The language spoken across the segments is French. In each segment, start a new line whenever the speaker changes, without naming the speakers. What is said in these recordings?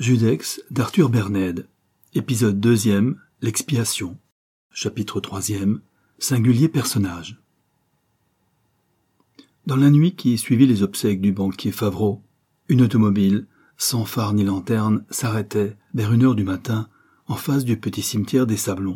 Judex d'Arthur Bernède, épisode 2e, l'expiation, chapitre 3e, singulier personnage. Dans la nuit qui suivit les obsèques du banquier Favreau, une automobile, sans phare ni lanterne, s'arrêtait, vers 1h du matin, en face du petit cimetière des Sablons.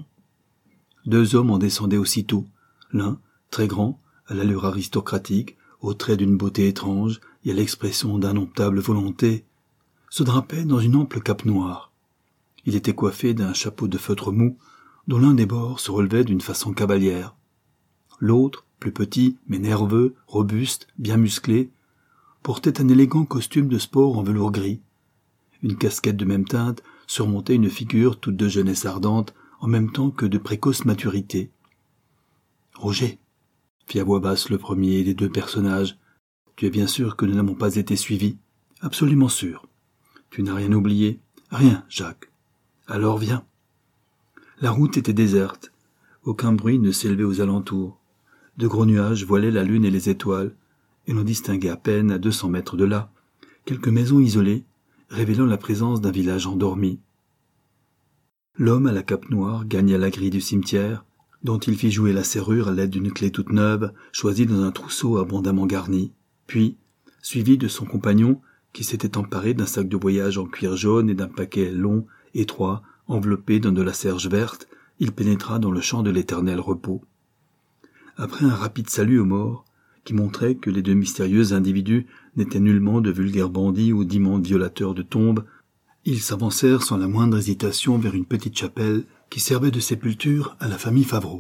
2 hommes en descendaient aussitôt, l'un, très grand, à l'allure aristocratique, aux traits d'une beauté étrange et à l'expression d'indomptable volonté, se drapait dans une ample cape noire. Il était coiffé d'un chapeau de feutre mou, dont l'un des bords se relevait d'une façon cavalière. L'autre, plus petit, mais nerveux, robuste, bien musclé, portait un élégant costume de sport en velours gris. Une casquette de même teinte surmontait une figure toute de jeunesse ardente, en même temps que de précoce maturité. « Roger !» fit à voix basse le premier des 2 personnages. « Tu es bien sûr que nous n'avons pas été suivis ?»« Absolument sûr. »« Tu n'as rien oublié ?»« Rien, Jacques. »« Alors viens. » La route était déserte. Aucun bruit ne s'élevait aux alentours. De gros nuages voilaient la lune et les étoiles, et l'on distinguait à peine, à 200 mètres de là, quelques maisons isolées, révélant la présence d'un village endormi. L'homme à la cape noire gagna la grille du cimetière, dont il fit jouer la serrure à l'aide d'une clé toute neuve, choisie dans un trousseau abondamment garni, puis, suivi de son compagnon, qui s'était emparé d'un sac de voyage en cuir jaune et d'un paquet long, étroit, enveloppé dans de la serge verte, il pénétra dans le champ de l'éternel repos. Après un rapide salut aux morts, qui montrait que les 2 mystérieux individus n'étaient nullement de vulgaires bandits ou d'immondes violateurs de tombes, ils s'avancèrent sans la moindre hésitation vers une petite chapelle qui servait de sépulture à la famille Favreau.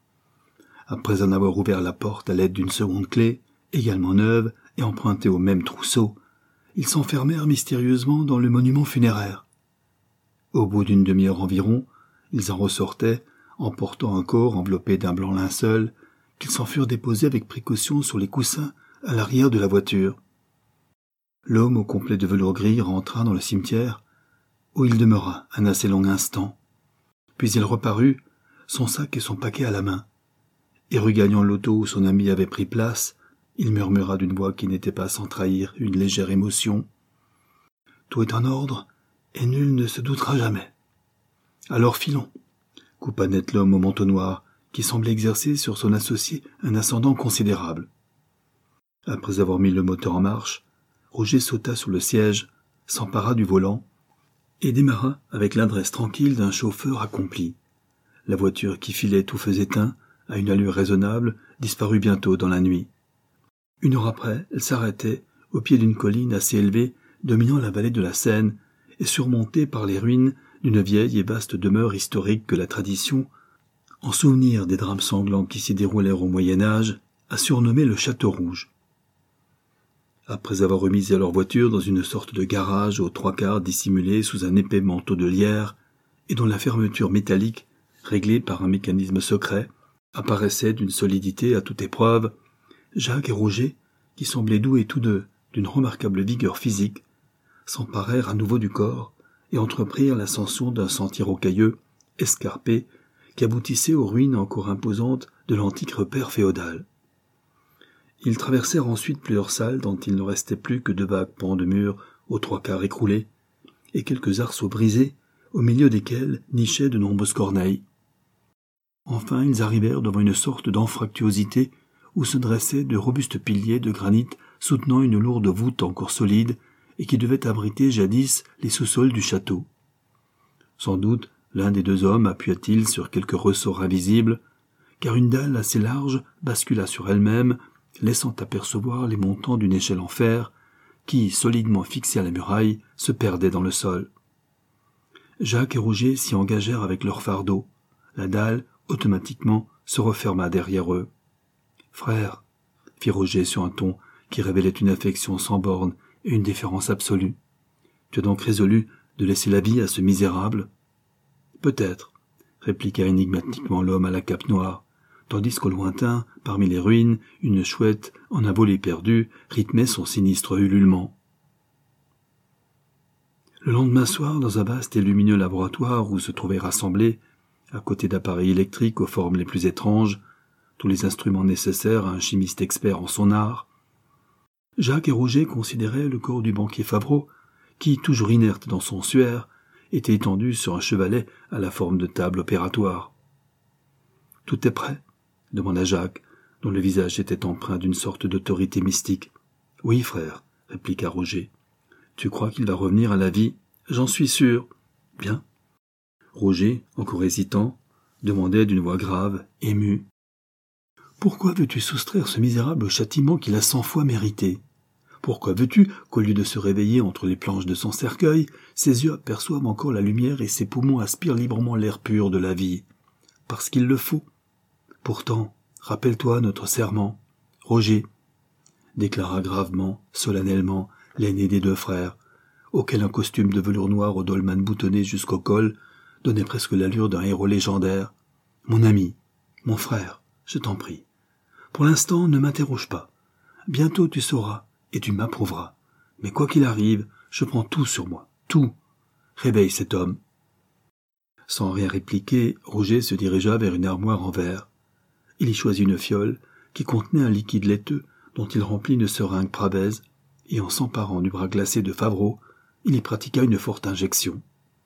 Après en avoir ouvert la porte à l'aide d'une seconde clé, également neuve et empruntée au même trousseau, ils s'enfermèrent mystérieusement dans le monument funéraire. Au bout d'une demi-heure environ, ils en ressortaient, emportant un corps enveloppé d'un blanc linceul, qu'ils s'en furent déposés avec précaution sur les coussins à l'arrière de la voiture. L'homme au complet de velours gris rentra dans le cimetière, où il demeura un assez long instant. Puis il reparut, son sac et son paquet à la main, et regagnant l'auto où son ami avait pris place, il murmura d'une voix qui n'était pas sans trahir une légère émotion. « Tout est en ordre, et nul ne se doutera jamais. »« Alors filons !» coupa net l'homme au manteau noir, qui semblait exercer sur son associé un ascendant considérable. Après avoir mis le moteur en marche, Roger sauta sur le siège, s'empara du volant, et démarra avec l'adresse tranquille d'un chauffeur accompli. La voiture qui filait tout feu éteint, à une allure raisonnable, disparut bientôt dans la nuit. 1 heure après, elle s'arrêtait, au pied d'une colline assez élevée, dominant la vallée de la Seine, et surmontée par les ruines d'une vieille et vaste demeure historique que la tradition, en souvenir des drames sanglants qui s'y déroulèrent au Moyen-Âge, a surnommé le Château Rouge. Après avoir remis à leur voiture dans une sorte de garage aux 3/4 dissimulé sous un épais manteau de lierre, et dont la fermeture métallique, réglée par un mécanisme secret, apparaissait d'une solidité à toute épreuve, Jacques et Roger, qui semblaient doués tous 2 d'une remarquable vigueur physique, s'emparèrent à nouveau du corps et entreprirent l'ascension d'un sentier rocailleux, escarpé, qui aboutissait aux ruines encore imposantes de l'antique repère féodal. Ils traversèrent ensuite plusieurs salles dont il ne restait plus que de vagues pans de murs aux 3/4 écroulés, et quelques arceaux brisés, au milieu desquels nichaient de nombreuses corneilles. Enfin, ils arrivèrent devant une sorte d'anfractuosité où se dressaient de robustes piliers de granit soutenant une lourde voûte encore solide et qui devait abriter jadis les sous-sols du château. Sans doute, l'un des 2 hommes appuya-t-il sur quelque ressort invisible, car une dalle assez large bascula sur elle-même, laissant apercevoir les montants d'une échelle en fer qui, solidement fixée à la muraille, se perdait dans le sol. Jacques et Roger s'y engagèrent avec leur fardeau. La dalle, automatiquement, se referma derrière eux. « Frère, » fit Roger sur un ton qui révélait une affection sans borne et une déférence absolue, « tu as donc résolu de laisser la vie à ce misérable ?»« Peut-être, » répliqua énigmatiquement l'homme à la cape noire, tandis qu'au lointain, parmi les ruines, une chouette, en un vol éperdu, rythmait son sinistre ululement. Le lendemain soir, dans un vaste et lumineux laboratoire où se trouvaient rassemblés, à côté d'appareils électriques aux formes les plus étranges, tous les instruments nécessaires à un chimiste expert en son art, Jacques et Roger considéraient le corps du banquier Favreau, qui, toujours inerte dans son suaire, était étendu sur un chevalet à la forme de table opératoire. « Tout est prêt ?» demanda Jacques, dont le visage était empreint d'une sorte d'autorité mystique. « Oui, frère, » répliqua Roger. « Tu crois qu'il va revenir à la vie ? J'en suis sûr. »« Bien. » Roger, encore hésitant, demandait d'une voix grave, émue. « Pourquoi veux-tu soustraire ce misérable au châtiment qu'il a 100 fois mérité ? Pourquoi veux-tu qu'au lieu de se réveiller entre les planches de son cercueil, ses yeux aperçoivent encore la lumière et ses poumons aspirent librement l'air pur de la vie ? Parce qu'il le faut. Pourtant, rappelle-toi notre serment. Roger, déclara gravement, solennellement, l'aîné des 2 frères, auquel un costume de velours noir au dolman boutonné jusqu'au col donnait presque l'allure d'un héros légendaire. Mon ami, mon frère, je t'en prie. Pour l'instant, ne m'interroge pas. Bientôt tu sauras, et tu m'approuveras. Mais quoi qu'il arrive, je prends tout sur moi, tout. Réveille cet homme. Sans rien répliquer, Roger se dirigea vers une armoire en verre. Il y choisit une fiole qui contenait un liquide laiteux dont il remplit une seringue Pravez, et en s'emparant du bras glacé de Favreau, il y pratiqua une forte injection.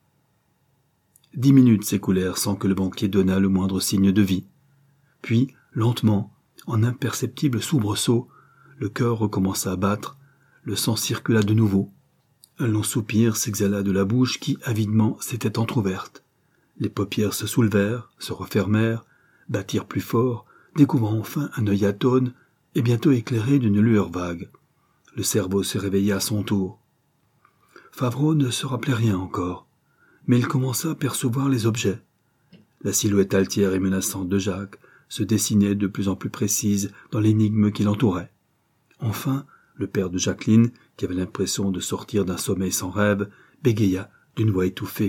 10 minutes s'écoulèrent sans que le banquier donnât le moindre signe de vie. Puis, lentement, en imperceptible soubresaut, le cœur recommença à battre, le sang circula de nouveau. Un long soupir s'exhala de la bouche qui, avidement, s'était entr'ouverte. Les paupières se soulevèrent, se refermèrent, battirent plus fort, découvrant enfin un œil atone et bientôt éclairé d'une lueur vague. Le cerveau se réveilla à son tour. Favreau ne se rappelait rien encore, mais il commença à percevoir les objets. La silhouette altière et menaçante de Jacques se dessinait de plus en plus précise dans l'énigme qui l'entourait. Enfin, le père de Jacqueline, qui avait l'impression de sortir d'un sommeil sans rêve, bégaya d'une voix étouffée.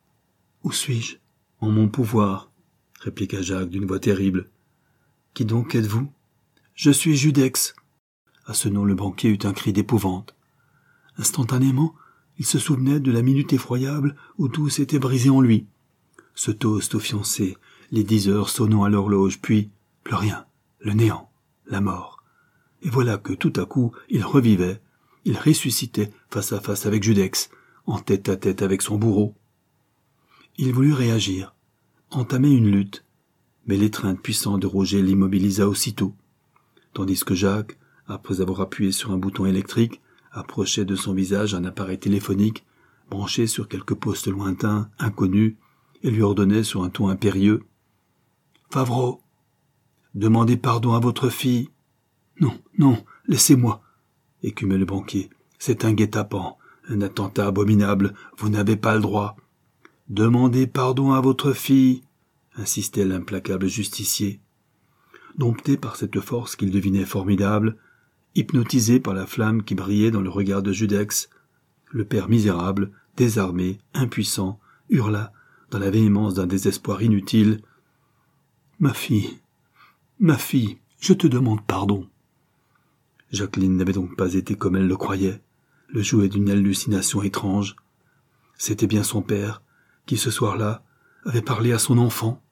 « Où suis-je ? En mon pouvoir, » répliqua Jacques d'une voix terrible. « Qui donc êtes-vous ? » ?»« Je suis Judex. » À ce nom, le banquier eut un cri d'épouvante. Instantanément, il se souvenait de la minute effroyable où tout s'était brisé en lui. Ce toast aux fiancés, les 10 heures sonnant à l'horloge, puis plus rien, le néant, la mort. Et voilà que tout à coup, il revivait, il ressuscitait face à face avec Judex, en tête à tête avec son bourreau. Il voulut réagir, entamer une lutte, mais l'étreinte puissante de Roger l'immobilisa aussitôt, tandis que Jacques, après avoir appuyé sur un bouton électrique, approchait de son visage un appareil téléphonique, branché sur quelque poste lointain, inconnu, et lui ordonnait sur un ton impérieux. « Favreau, demandez pardon à votre fille. »« Non, non, laissez-moi, » écumait le banquier. « C'est un guet-apens, un attentat abominable, vous n'avez pas le droit. »« Demandez pardon à votre fille, » insistait l'implacable justicier. Dompté par cette force qu'il devinait formidable, hypnotisé par la flamme qui brillait dans le regard de Judex, le père misérable, désarmé, impuissant, hurla, dans la véhémence d'un désespoir inutile. « Ma fille, je te demande pardon. » Jacqueline n'avait donc pas été comme elle le croyait, le jouet d'une hallucination étrange. C'était bien son père, qui ce soir-là avait parlé à son enfant.